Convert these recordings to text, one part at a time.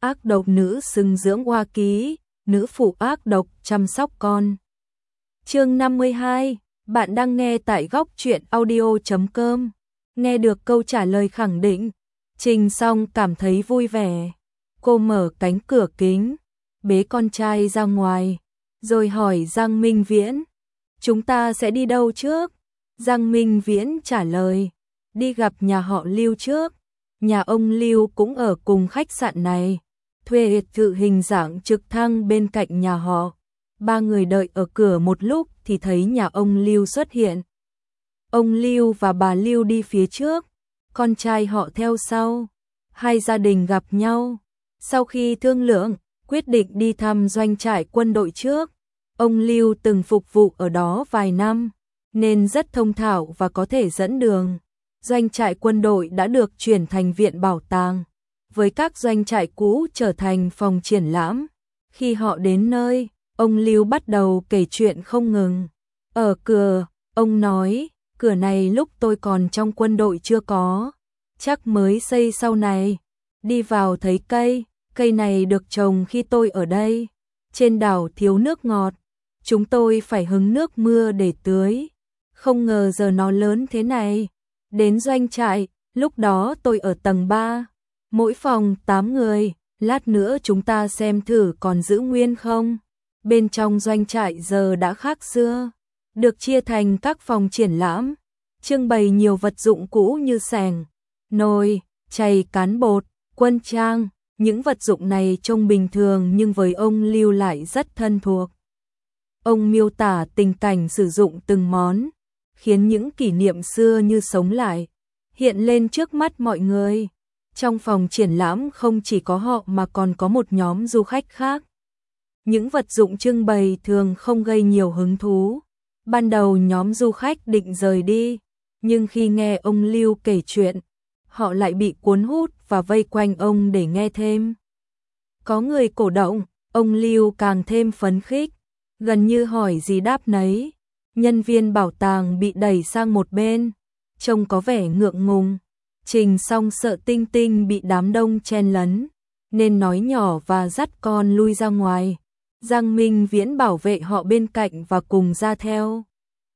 ác độc nữ xứng dưỡng oa ký, nữ phụ ác độc chăm sóc con. Chương 52, bạn đang nghe tại góc truyện audio.com. Nghe được câu trả lời khẳng định, Trình Song cảm thấy vui vẻ. Cô mở cánh cửa kính, bế con trai ra ngoài, rồi hỏi Giang Minh Viễn, chúng ta sẽ đi đâu trước? Giang Minh Viễn trả lời, đi gặp nhà họ Lưu trước. Nhà ông Lưu cũng ở cùng khách sạn này, thuê biệt thự hình dạng trực thăng bên cạnh nhà họ. Ba người đợi ở cửa một lúc thì thấy nhà ông Lưu xuất hiện. Ông Lưu và bà Lưu đi phía trước, con trai họ theo sau. Hai gia đình gặp nhau. Sau khi thương lượng, quyết định đi thăm doanh trại quân đội trước. Ông Lưu từng phục vụ ở đó vài năm, nên rất thông thạo và có thể dẫn đường. Doanh trại quân đội đã được chuyển thành viện bảo tàng, với các doanh trại cũ trở thành phòng triển lãm. Khi họ đến nơi, ông Lưu bắt đầu kể chuyện không ngừng. Ở cửa, ông nói, cửa này lúc tôi còn trong quân đội chưa có, chắc mới xây sau này. Đi vào thấy cây này được trồng khi tôi ở đây. Trên đảo thiếu nước ngọt, chúng tôi phải hứng nước mưa để tưới. Không ngờ giờ nó lớn thế này. Đến doanh trại, lúc đó tôi ở tầng 3, mỗi phòng 8 người, lát nữa chúng ta xem thử còn giữ nguyên không. Bên trong doanh trại giờ đã khác xưa, được chia thành các phòng triển lãm, trưng bày nhiều vật dụng cũ như xẻng, nồi, chày cán bột, quân trang. Những vật dụng này trông bình thường nhưng với ông Lưu lại rất thân thuộc. Ông miêu tả tình cảnh sử dụng từng món, khiến những kỷ niệm xưa như sống lại, hiện lên trước mắt mọi người. Trong phòng triển lãm không chỉ có họ mà còn có một nhóm du khách khác. Những vật dụng trưng bày thường không gây nhiều hứng thú. Ban đầu nhóm du khách định rời đi, nhưng khi nghe ông Lưu kể chuyện, họ lại bị cuốn hút và vây quanh ông để nghe thêm. Có người cổ động, ông Lưu càng thêm phấn khích, gần như hỏi gì đáp nấy. Nhân viên bảo tàng bị đẩy sang một bên, trông có vẻ ngượng ngùng. Trình Song sợ Tinh Tinh bị đám đông chen lấn, nên nói nhỏ và dắt con lui ra ngoài. Giang Minh Viễn bảo vệ họ bên cạnh và cùng ra theo.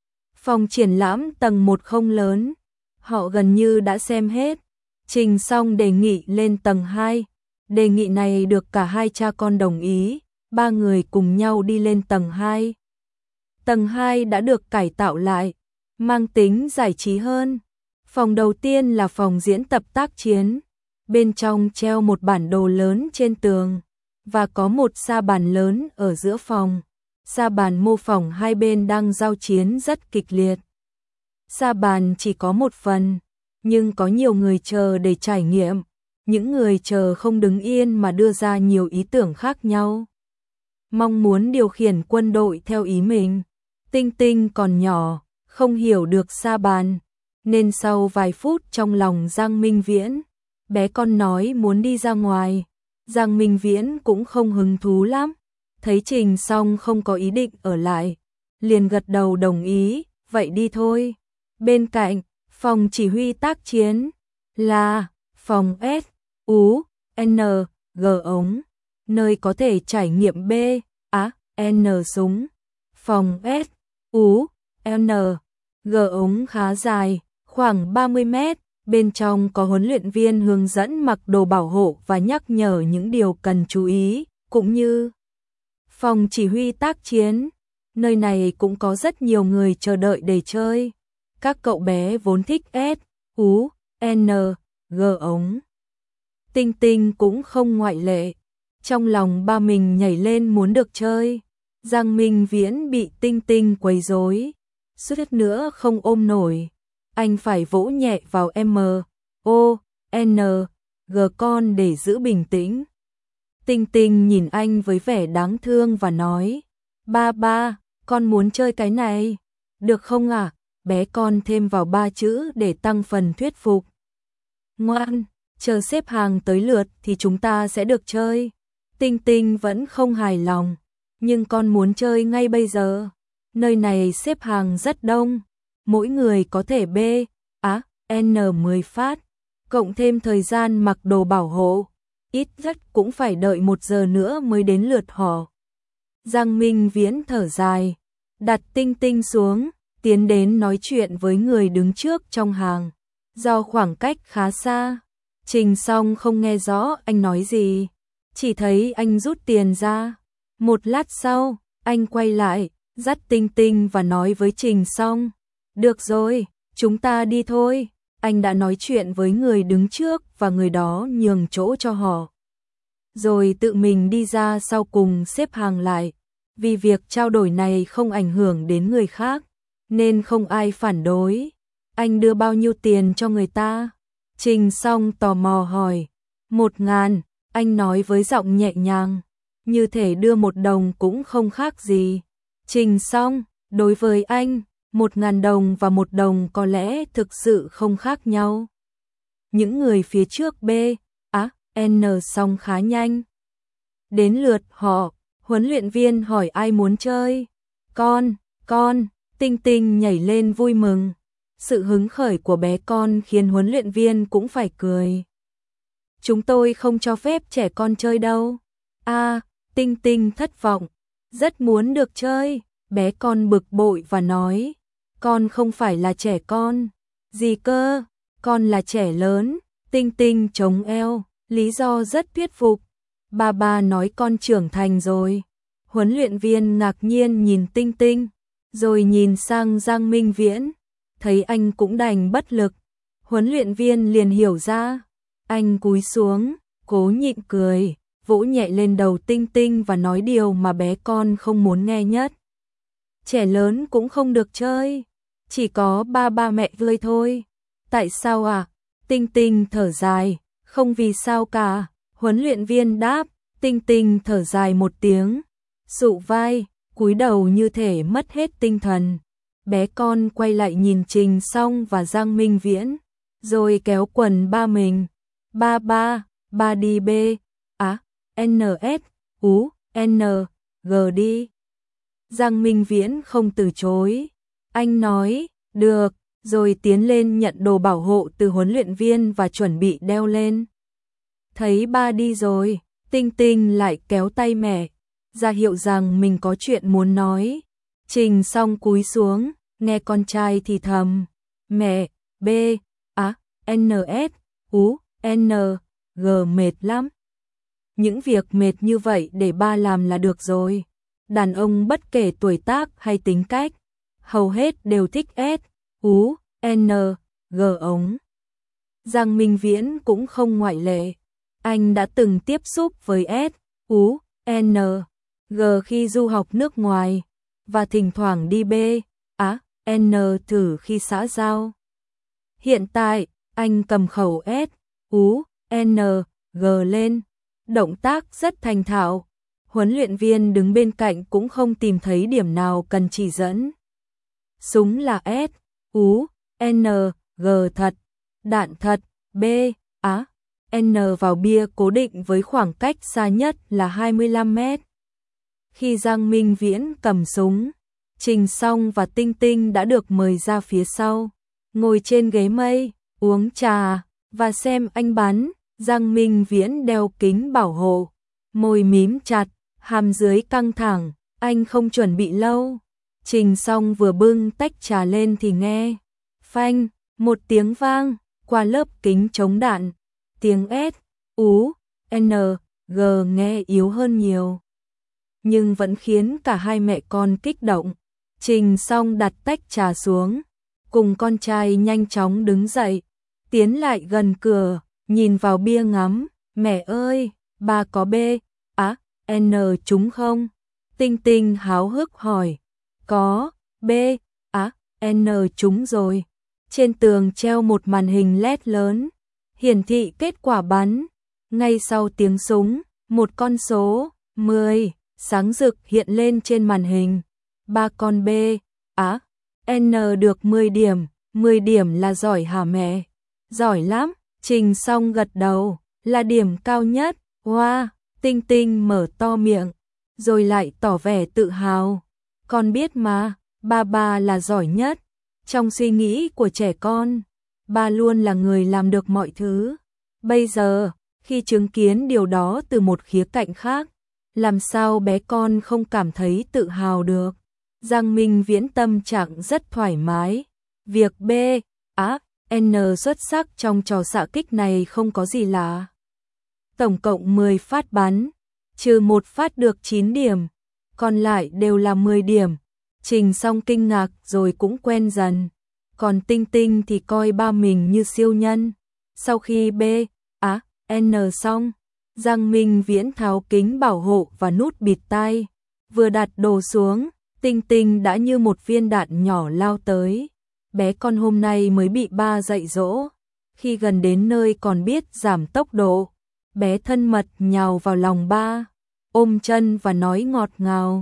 Phòng triển lãm tầng 1 không lớn, họ gần như đã xem hết. Trình Song đề nghị lên tầng 2. Đề nghị này được cả hai cha con đồng ý, ba người cùng nhau đi lên tầng 2. Tầng 2 đã được cải tạo lại, mang tính giải trí hơn. Phòng đầu tiên là phòng diễn tập tác chiến. Bên trong treo một bản đồ lớn trên tường, và có một sa bàn lớn ở giữa phòng. Sa bàn mô phỏng hai bên đang giao chiến rất kịch liệt. Sa bàn chỉ có một phần, nhưng có nhiều người chờ để trải nghiệm. Những người chờ không đứng yên mà đưa ra nhiều ý tưởng khác nhau, mong muốn điều khiển quân đội theo ý mình. Tinh Tinh còn nhỏ, không hiểu được sa bàn, nên sau vài phút trong lòng Giang Minh Viễn, bé con nói muốn đi ra ngoài. Giang Minh Viễn cũng không hứng thú lắm, thấy Trình Song không có ý định ở lại, liền gật đầu đồng ý, vậy đi thôi. Bên cạnh, phòng chỉ huy tác chiến, là phòng S, U, N, G ống, nơi có thể trải nghiệm B, A, N súng. Phòng S, U, N, G ống khá dài, khoảng 30 mét, bên trong có huấn luyện viên hướng dẫn mặc đồ bảo hộ và nhắc nhở những điều cần chú ý, cũng như phòng chỉ huy tác chiến. Nơi này cũng có rất nhiều người chờ đợi để chơi. Các cậu bé vốn thích S, U, N, G ống. Tinh Tinh cũng không ngoại lệ. Trong lòng ba mình nhảy lên muốn được chơi. Giang Minh Viễn bị Tinh Tinh quấy rối, suýt nữa không ôm nổi. Anh phải vỗ nhẹ vào M, O, N, G con để giữ bình tĩnh. Tinh Tinh nhìn anh với vẻ đáng thương và nói, ba, con muốn chơi cái này, được không ạ? Bé con thêm vào 3 chữ để tăng phần thuyết phục. Ngoan, chờ xếp hàng tới lượt thì chúng ta sẽ được chơi. Tinh Tinh vẫn không hài lòng, nhưng con muốn chơi ngay bây giờ. Nơi này xếp hàng rất đông, mỗi người có thể B, A, N 10 phát, cộng thêm thời gian mặc đồ bảo hộ. ít nhất cũng phải đợi 1 giờ nữa mới đến lượt họ. Giang Minh Viễn thở dài, đặt Tinh Tinh xuống, tiến đến nói chuyện với người đứng trước trong hàng. Do khoảng cách khá xa, Trình Song không nghe rõ anh nói gì, chỉ thấy anh rút tiền ra. Một lát sau, anh quay lại, dắt Tinh Tinh và nói với Trình Song, được rồi, chúng ta đi thôi. Anh đã nói chuyện với người đứng trước và người đó nhường chỗ cho họ. Rồi tự mình đi ra sau cùng xếp hàng lại. Vì việc trao đổi này không ảnh hưởng đến người khác, nên không ai phản đối. Anh đưa bao nhiêu tiền cho người ta? Trình Song tò mò hỏi. 1.000, anh nói với giọng nhẹ nhàng, như thể đưa 1 đồng cũng không khác gì. Trình Song, đối với anh, 1.000 đồng và 1 đồng có lẽ thực sự không khác nhau. Những người phía trước B, N Song khá nhanh. Đến lượt họ, huấn luyện viên hỏi ai muốn chơi. Con, Tinh Tinh nhảy lên vui mừng. Sự hứng khởi của bé con khiến huấn luyện viên cũng phải cười. Chúng tôi không cho phép trẻ con chơi đâu. Tinh Tinh thất vọng, rất muốn được chơi. Bé con bực bội và nói, con không phải là trẻ con. Gì cơ, con là trẻ lớn. Tinh Tinh chống eo, lý do rất thuyết phục. Ba nói con trưởng thành rồi. Huấn luyện viên ngạc nhiên nhìn Tinh Tinh, rồi nhìn sang Giang Minh Viễn, thấy anh cũng đành bất lực. Huấn luyện viên liền hiểu ra, anh cúi xuống, cố nhịn cười, vỗ nhẹ lên đầu Tinh Tinh và nói điều mà bé con không muốn nghe nhất. Trẻ lớn cũng không được chơi, chỉ có ba mẹ vui thôi. Tại sao à? Tinh Tinh thở dài, không vì sao cả. Huấn luyện viên đáp. Tinh Tinh thở dài một tiếng, sụ vai, cúi đầu như thể mất hết tinh thần. Bé con quay lại nhìn Trình Song và Giang Minh Viễn, rồi kéo quần ba mình. Ba đi B, N, S, U, N, G đi. Giang Minh Viễn không từ chối. Anh nói, được, rồi tiến lên nhận đồ bảo hộ từ huấn luyện viên và chuẩn bị đeo lên. Thấy ba đi rồi, Tinh Tinh lại kéo tay mẹ, ra hiệu rằng mình có chuyện muốn nói. Trình Song cúi xuống, nghe con trai thì thầm, mẹ, B, N, S, U, N, G mệt lắm. Những việc mệt như vậy để ba làm là được rồi. Đàn ông bất kể tuổi tác hay tính cách, hầu hết đều thích S, U, N, G ống. Giang Minh Viễn cũng không ngoại lệ. Anh đã từng tiếp xúc với S, U, N, G khi du học nước ngoài, và thỉnh thoảng đi B, N thử khi xã giao. Hiện tại, anh cầm khẩu S, U, N, G lên, động tác rất thành thạo. Huấn luyện viên đứng bên cạnh cũng không tìm thấy điểm nào cần chỉ dẫn. Súng là S, U, N, G thật, đạn thật, B, N vào bia cố định với khoảng cách xa nhất là 25 mét. Khi Giang Minh Viễn cầm súng, Trình Song và Tinh Tinh đã được mời ra phía sau, ngồi trên ghế mây, uống trà và xem anh bắn. Giang Minh Viễn đeo kính bảo hộ, môi mím chặt, hàm dưới căng thẳng, anh không chuẩn bị lâu. Trình Song vừa bưng tách trà lên thì nghe phanh, một tiếng vang qua lớp kính chống đạn. Tiếng S, U, N, G nghe yếu hơn nhiều, nhưng vẫn khiến cả hai mẹ con kích động. Trình Song đặt tách trà xuống, cùng con trai nhanh chóng đứng dậy, tiến lại gần cửa, nhìn vào bia ngắm. Mẹ ơi, ba có B, N trúng không? Tinh Tinh háo hức hỏi. Có, B, N trúng rồi. Trên tường treo một màn hình LED lớn, hiển thị kết quả bắn. Ngay sau tiếng súng, một con số 10 sáng rực hiện lên trên màn hình. Ba con B, N được 10 điểm. 10 điểm là giỏi hả mẹ? Giỏi lắm. Trình Song gật đầu, là điểm cao nhất. Wow, Tinh Tinh mở to miệng, rồi lại tỏ vẻ tự hào. Con biết mà, ba là giỏi nhất. Trong suy nghĩ của trẻ con, ba luôn là người làm được mọi thứ. Bây giờ, Khi chứng kiến điều đó từ một khía cạnh khác, làm sao bé con không cảm thấy tự hào được. Giang Minh Viễn tâm trạng rất thoải mái. Việc B, A, N xuất sắc trong trò xạ kích này không có gì lạ. Tổng cộng 10 phát bắn, trừ một phát được 9 điểm, còn lại đều là 10 điểm. Trình Song kinh ngạc rồi cũng quen dần. Còn Tinh Tinh thì coi ba mình như siêu nhân. Sau khi B, A, N xong, Giang Minh Viễn tháo kính bảo hộ và nút bịt tai. Vừa đặt đồ xuống, Tinh Tinh đã như một viên đạn nhỏ lao tới. Bé con hôm nay mới bị ba dạy dỗ. Khi gần đến nơi còn biết giảm tốc độ. Bé thân mật nhào vào lòng ba, ôm chân và nói ngọt ngào.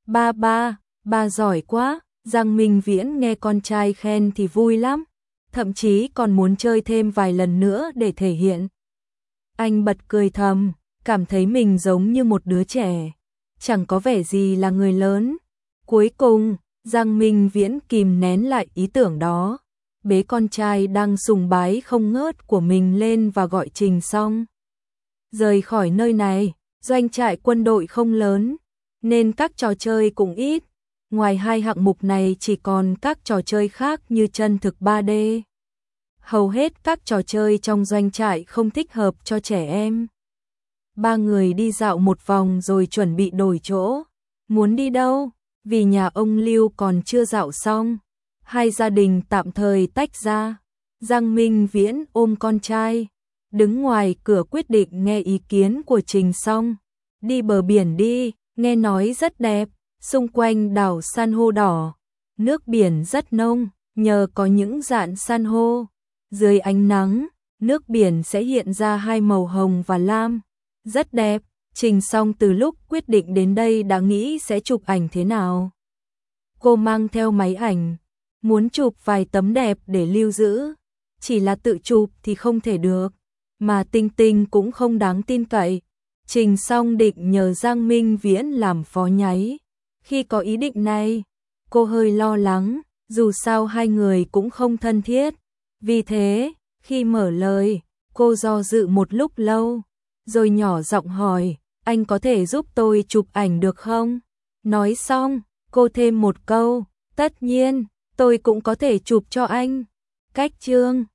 Ba giỏi quá. Giang Minh Viễn nghe con trai khen thì vui lắm. Thậm chí còn muốn chơi thêm vài lần nữa để thể hiện. Anh bật cười thầm, cảm thấy mình giống như một đứa trẻ, chẳng có vẻ gì là người lớn. Cuối cùng, Giang Minh Viễn kìm nén lại ý tưởng đó, bế con trai đang sùng bái không ngớt của mình lên và gọi Trình Song. Rời khỏi nơi này, doanh trại quân đội không lớn, nên các trò chơi cũng ít. Ngoài hai hạng mục này chỉ còn các trò chơi khác như chân thực 3D. Hầu hết các trò chơi trong doanh trại không thích hợp cho trẻ em. Ba người đi dạo một vòng rồi chuẩn bị đổi chỗ. Muốn đi đâu? Vì nhà ông Lưu còn chưa dạo xong. Hai gia đình tạm thời tách ra. Giang Minh Viễn ôm con trai, đứng ngoài cửa quyết định nghe ý kiến của Trình Song. Đi bờ biển đi, nghe nói rất đẹp, xung quanh đảo san hô đỏ. Nước biển rất nông, nhờ có những rạn san hô. Dưới ánh nắng, nước biển sẽ hiện ra hai màu hồng và lam. Rất đẹp. Trình Song từ lúc quyết định đến đây đã nghĩ sẽ chụp ảnh thế nào. Cô mang theo máy ảnh, muốn chụp vài tấm đẹp để lưu giữ. Chỉ là tự chụp thì không thể được, mà Tinh Tinh cũng không đáng tin cậy. Trình Song định nhờ Giang Minh Viễn làm phó nháy. Khi có ý định này, cô hơi lo lắng, dù sao hai người cũng không thân thiết. Vì thế, khi mở lời, cô do dự một lúc lâu, rồi nhỏ giọng hỏi, anh có thể giúp tôi chụp ảnh được không? Nói xong, cô thêm một câu, tất nhiên, tôi cũng có thể chụp cho anh. Cách chương